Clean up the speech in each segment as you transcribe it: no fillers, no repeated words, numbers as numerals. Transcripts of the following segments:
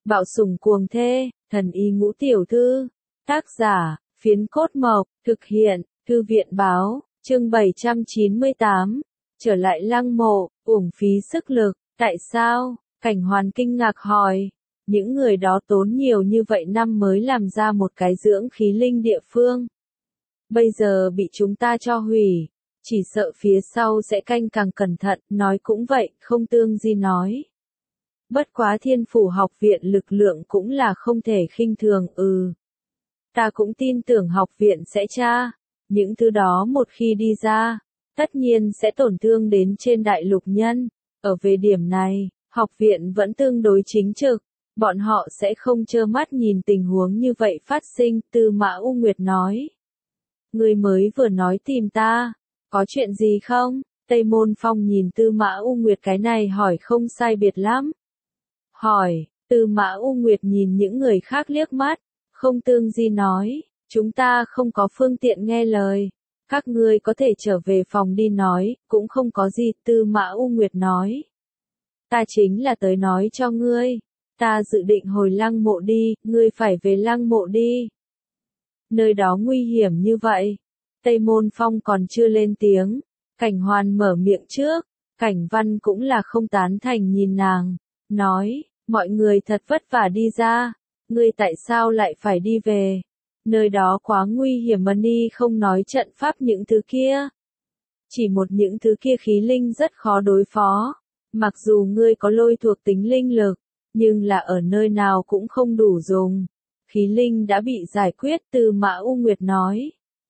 Bạo sủng cuồng thê, thần y ngũ tiểu thư. Tác giả, Phiến Cốt Mộc, thực hiện, Thư viện báo, chương 798. Trở lại lăng mộ, uổng phí sức lực, tại sao? Cảnh Hoàn kinh ngạc hỏi. Những người đó tốn nhiều như vậy năm mới làm ra một cái dưỡng khí linh địa phương. Bây giờ bị chúng ta cho hủy, chỉ sợ phía sau sẽ canh càng cẩn thận, nói cũng vậy, không Tương Di nói. Bất quá Thiên Phủ học viện lực lượng cũng là không thể khinh thường, Ta cũng tin tưởng học viện sẽ tra. Những thứ đó một khi đi ra, tất nhiên sẽ tổn thương đến trên đại lục nhân. Ở về điểm này, học viện vẫn tương đối chính trực. Bọn họ sẽ không trơ mắt nhìn tình huống như vậy phát sinh, Tư Mã U Nguyệt nói. Người mới vừa nói tìm ta, có chuyện gì không? Tây Môn Phong nhìn Tư Mã U Nguyệt cái này hỏi không sai biệt lắm. Hỏi, Tư Mã U Nguyệt nhìn những người khác liếc mắt, không Tương Di nói, chúng ta không có phương tiện nghe lời. Các ngươi có thể trở về phòng đi nói, cũng không có gì, Tư Mã U Nguyệt nói. Ta chính là tới nói cho ngươi. Ta dự định hồi lăng mộ đi, ngươi phải về lăng mộ đi. Nơi đó nguy hiểm như vậy. Tây Môn Phong còn chưa lên tiếng. Cảnh Hoàn mở miệng trước. Cảnh Văn cũng là không tán thành nhìn nàng. Nói, mọi người thật vất vả đi ra. Ngươi tại sao lại phải đi về? Nơi đó quá nguy hiểm mà Ni không nói trận pháp những thứ kia. Chỉ một những thứ kia khí linh rất khó đối phó. Mặc dù ngươi có lôi thuộc tính linh lực, nhưng là ở nơi nào cũng không đủ dùng. Khí linh đã bị giải quyết, Tư Mã U Nguyệt nói.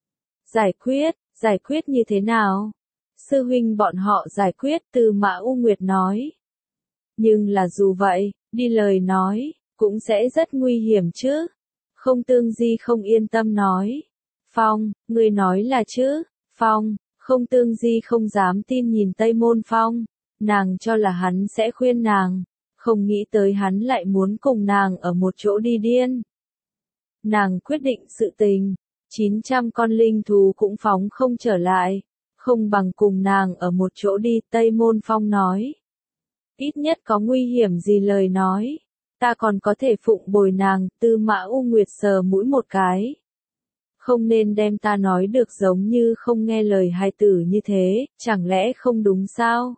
Giải quyết như thế nào? Sư huynh bọn họ giải quyết, Tư Mã U Nguyệt nói. Nhưng là dù vậy, đi lời nói, cũng sẽ rất nguy hiểm chứ. Không Tương Di không yên tâm nói. Phong, ngươi nói là chứ? Phong, không Tương Di không dám tin nhìn Tây Môn Phong. Nàng cho là hắn sẽ khuyên nàng. Không nghĩ tới hắn lại muốn cùng nàng ở một chỗ đi điên. Nàng quyết định sự tình. 900 con linh thú cũng phóng không trở lại. Không bằng cùng nàng ở một chỗ đi, Tây Môn Phong nói. Ít nhất có nguy hiểm gì lời nói. Ta còn có thể phụng bồi nàng, Tư Mã U Nguyệt sờ mũi một cái. Không nên đem ta nói được giống như không nghe lời hài tử như thế, chẳng lẽ không đúng sao?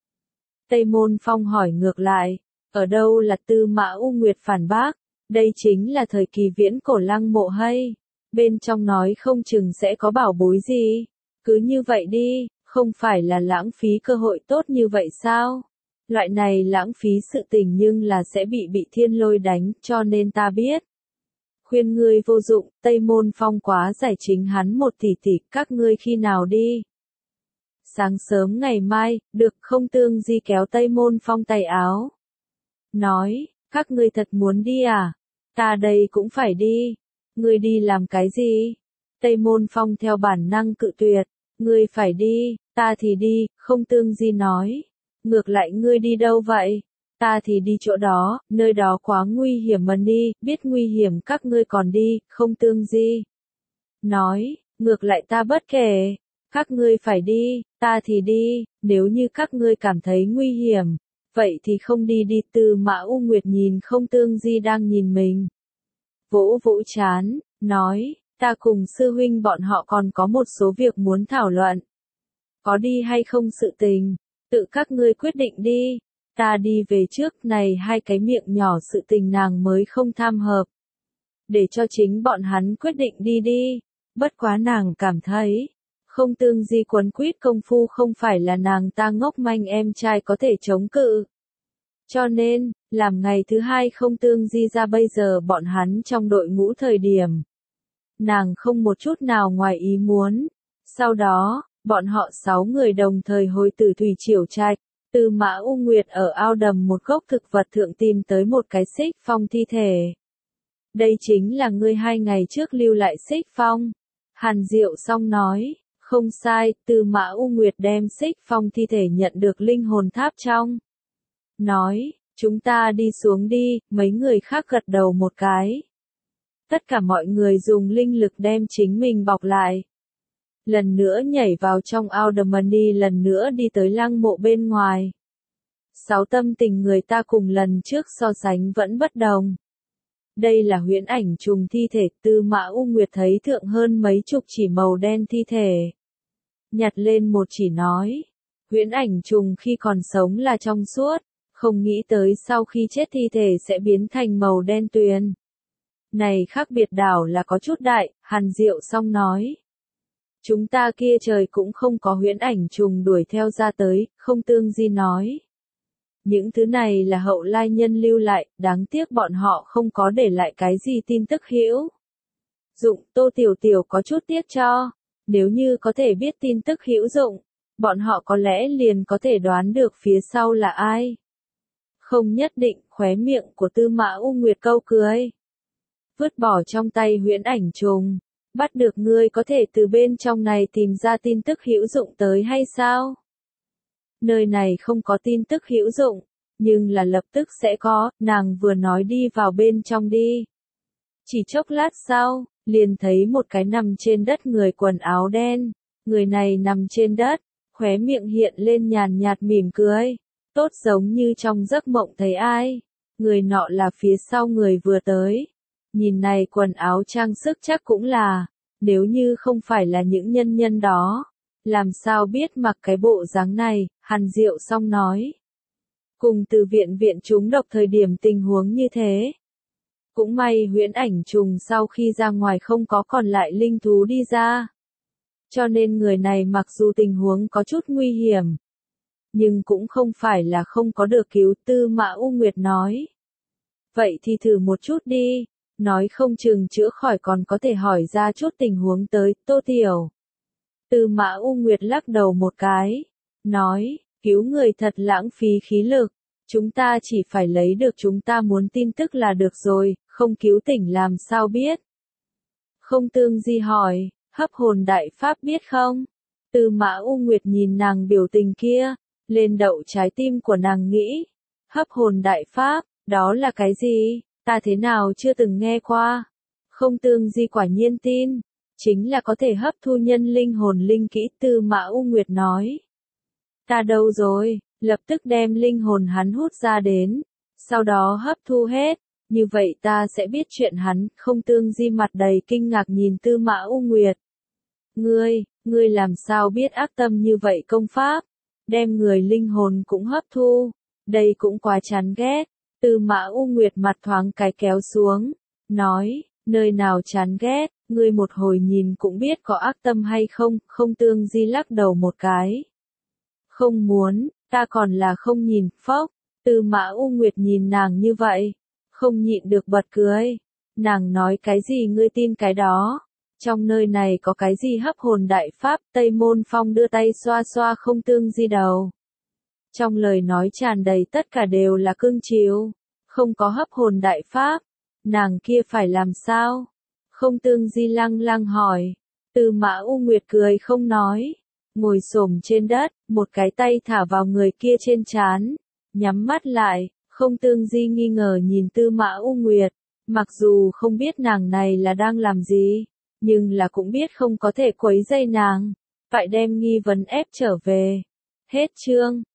Tây Môn Phong hỏi ngược lại, ở đâu là Tư Mã U Nguyệt phản bác, đây chính là thời kỳ viễn cổ lăng mộ hay, bên trong nói không chừng sẽ có bảo bối gì, cứ như vậy đi, không phải là lãng phí cơ hội tốt như vậy sao? Loại này lãng phí sự tình nhưng là sẽ bị thiên lôi đánh, cho nên ta biết. Khuyên ngươi vô dụng, Tây Môn Phong quá giải chính hắn một tỷ, các ngươi khi nào đi? Sáng sớm ngày mai, được không? Tương Di kéo Tây Môn Phong tay áo. Nói, các ngươi thật muốn đi à? Ta đây cũng phải đi. Ngươi đi làm cái gì? Tây Môn Phong theo bản năng cự tuyệt. Ngươi phải đi, ta thì đi, không Tương Di nói. Ngược lại ngươi đi đâu vậy? Ta thì đi chỗ đó, nơi đó quá nguy hiểm mà đi, biết nguy hiểm các ngươi còn đi, không Tương Di. Nói, ngược lại ta bất kể. Các ngươi phải đi, ta thì đi, nếu như các ngươi cảm thấy nguy hiểm, vậy thì không đi đi. Tư Mã U Nguyệt nhìn không Tương Di đang nhìn mình. Vỗ vỗ chán, nói, ta cùng sư huynh bọn họ còn có một số việc muốn thảo luận. Có đi hay không sự tình, tự các ngươi quyết định đi. Ta đi về trước, này hai cái miệng nhỏ sự tình nàng mới không tham hợp. Để cho chính bọn hắn quyết định đi đi. Bất quá nàng cảm thấy, không Tương Di quấn quýt công phu không phải là nàng ta ngốc manh em trai có thể chống cự. Cho nên, làm ngày thứ hai không Tương Di ra bây giờ bọn hắn trong đội ngũ thời điểm. Nàng không một chút nào ngoài ý muốn. Sau đó, bọn họ 6 người đồng thời hồi Tử Thủy Triều Trạch. Tư Mã U Nguyệt ở ao đầm một gốc thực vật thượng tìm tới một cái xích phong thi thể. Đây chính là ngươi 2 ngày trước lưu lại xích phong. Hàn Diệu Song nói, không sai, Tư Mã U Nguyệt đem xích phong thi thể nhận được linh hồn tháp trong. Nói, chúng ta đi xuống đi, mấy người khác gật đầu một cái. Tất cả mọi người dùng linh lực đem chính mình bọc lại. Lần nữa nhảy vào trong ao đầm, lần nữa đi tới lăng mộ bên ngoài. 6 tâm tình người ta cùng lần trước so sánh vẫn bất đồng. Đây là huyễn ảnh trùng thi thể, Tư Mã U Nguyệt thấy thượng hơn mấy chục chỉ màu đen thi thể. Nhặt lên một chỉ nói, huyễn ảnh trùng khi còn sống là trong suốt, không nghĩ tới sau khi chết thi thể sẽ biến thành màu đen tuyền. Này khác biệt đảo là có chút đại, Hàn Diệu Song nói. Chúng ta kia trời cũng không có huyễn ảnh trùng đuổi theo ra tới, Không Tương Di nói. Những thứ này là hậu lai nhân lưu lại, đáng tiếc bọn họ không có để lại cái gì tin tức hữu dụng. Tô Tiểu Tiểu có chút tiếc cho, nếu như có thể biết tin tức hữu dụng, bọn họ có lẽ liền có thể đoán được phía sau là ai. Không nhất định, khóe miệng của Tư Mã U Nguyệt câu cười. Vứt bỏ trong tay huyễn ảnh trùng, bắt được ngươi có thể từ bên trong này tìm ra tin tức hữu dụng tới hay sao? Nơi này không có tin tức hữu dụng, nhưng là lập tức sẽ có, nàng vừa nói đi vào bên trong đi. Chỉ chốc lát sau, liền thấy một cái nằm trên đất người quần áo đen, người này nằm trên đất, khóe miệng hiện lên nhàn nhạt mỉm cười, tốt giống như trong giấc mộng thấy ai. Người nọ là phía sau người vừa tới. Nhìn này quần áo trang sức chắc cũng là, nếu như không phải là những nhân nhân đó, làm sao biết mặc cái bộ dáng này, Hàn Diệu Song nói. Cùng từ viện chúng độc thời điểm tình huống như thế. Cũng may huyễn ảnh trùng sau khi ra ngoài không có còn lại linh thú đi ra. Cho nên người này mặc dù tình huống có chút nguy hiểm, nhưng cũng không phải là không có được cứu, Tư Mã U Nguyệt nói. Vậy thì thử một chút đi, nói không chừng chữa khỏi còn có thể hỏi ra chút tình huống tới, Tô Tiểu. Tư Mã U Nguyệt lắc đầu một cái, nói, cứu người thật lãng phí khí lực, chúng ta chỉ phải lấy được chúng ta muốn tin tức là được rồi, không cứu tỉnh làm sao biết. Không Tương Di hỏi, hấp hồn đại pháp biết không? Tư Mã U Nguyệt nhìn nàng biểu tình kia, lên đậu trái tim của nàng nghĩ, hấp hồn đại pháp, đó là cái gì? Ta thế nào chưa từng nghe qua. Không Tương Di quả nhiên tin, chính là có thể hấp thu nhân linh hồn linh kỹ, Tư Mã U Nguyệt nói. Ta đâu rồi, lập tức đem linh hồn hắn hút ra đến, sau đó hấp thu hết, như vậy ta sẽ biết chuyện hắn. Không Tương Di mặt đầy kinh ngạc nhìn Tư Mã U Nguyệt. Ngươi làm sao biết ác tâm như vậy công pháp, đem người linh hồn cũng hấp thu, đây cũng quá chán ghét. Tư Mã U Nguyệt mặt thoáng cái kéo xuống, nói, nơi nào chán ghét, ngươi một hồi nhìn cũng biết có ác tâm hay không. Không Tương Di lắc đầu một cái. Không muốn, ta còn là không nhìn, phốc. Tư Mã U Nguyệt nhìn nàng như vậy, không nhịn được bật cười. Nàng nói cái gì ngươi tin cái đó. Trong nơi này có cái gì hấp hồn đại pháp, Tây Môn Phong đưa tay xoa xoa Không Tương Di đầu. Trong lời nói tràn đầy tất cả đều là cưng chiều, không có hấp hồn đại pháp, nàng kia phải làm sao? Không Tương Di lăng lăng hỏi. Tư Mã U Nguyệt cười không nói, ngồi xổm trên đất, một cái tay thả vào người kia trên trán, nhắm mắt lại. Không Tương Di nghi ngờ nhìn Tư Mã U Nguyệt, mặc dù không biết nàng này là đang làm gì, nhưng là cũng biết không có thể quấy rầy nàng, phải đem nghi vấn ép trở về. Hết chương.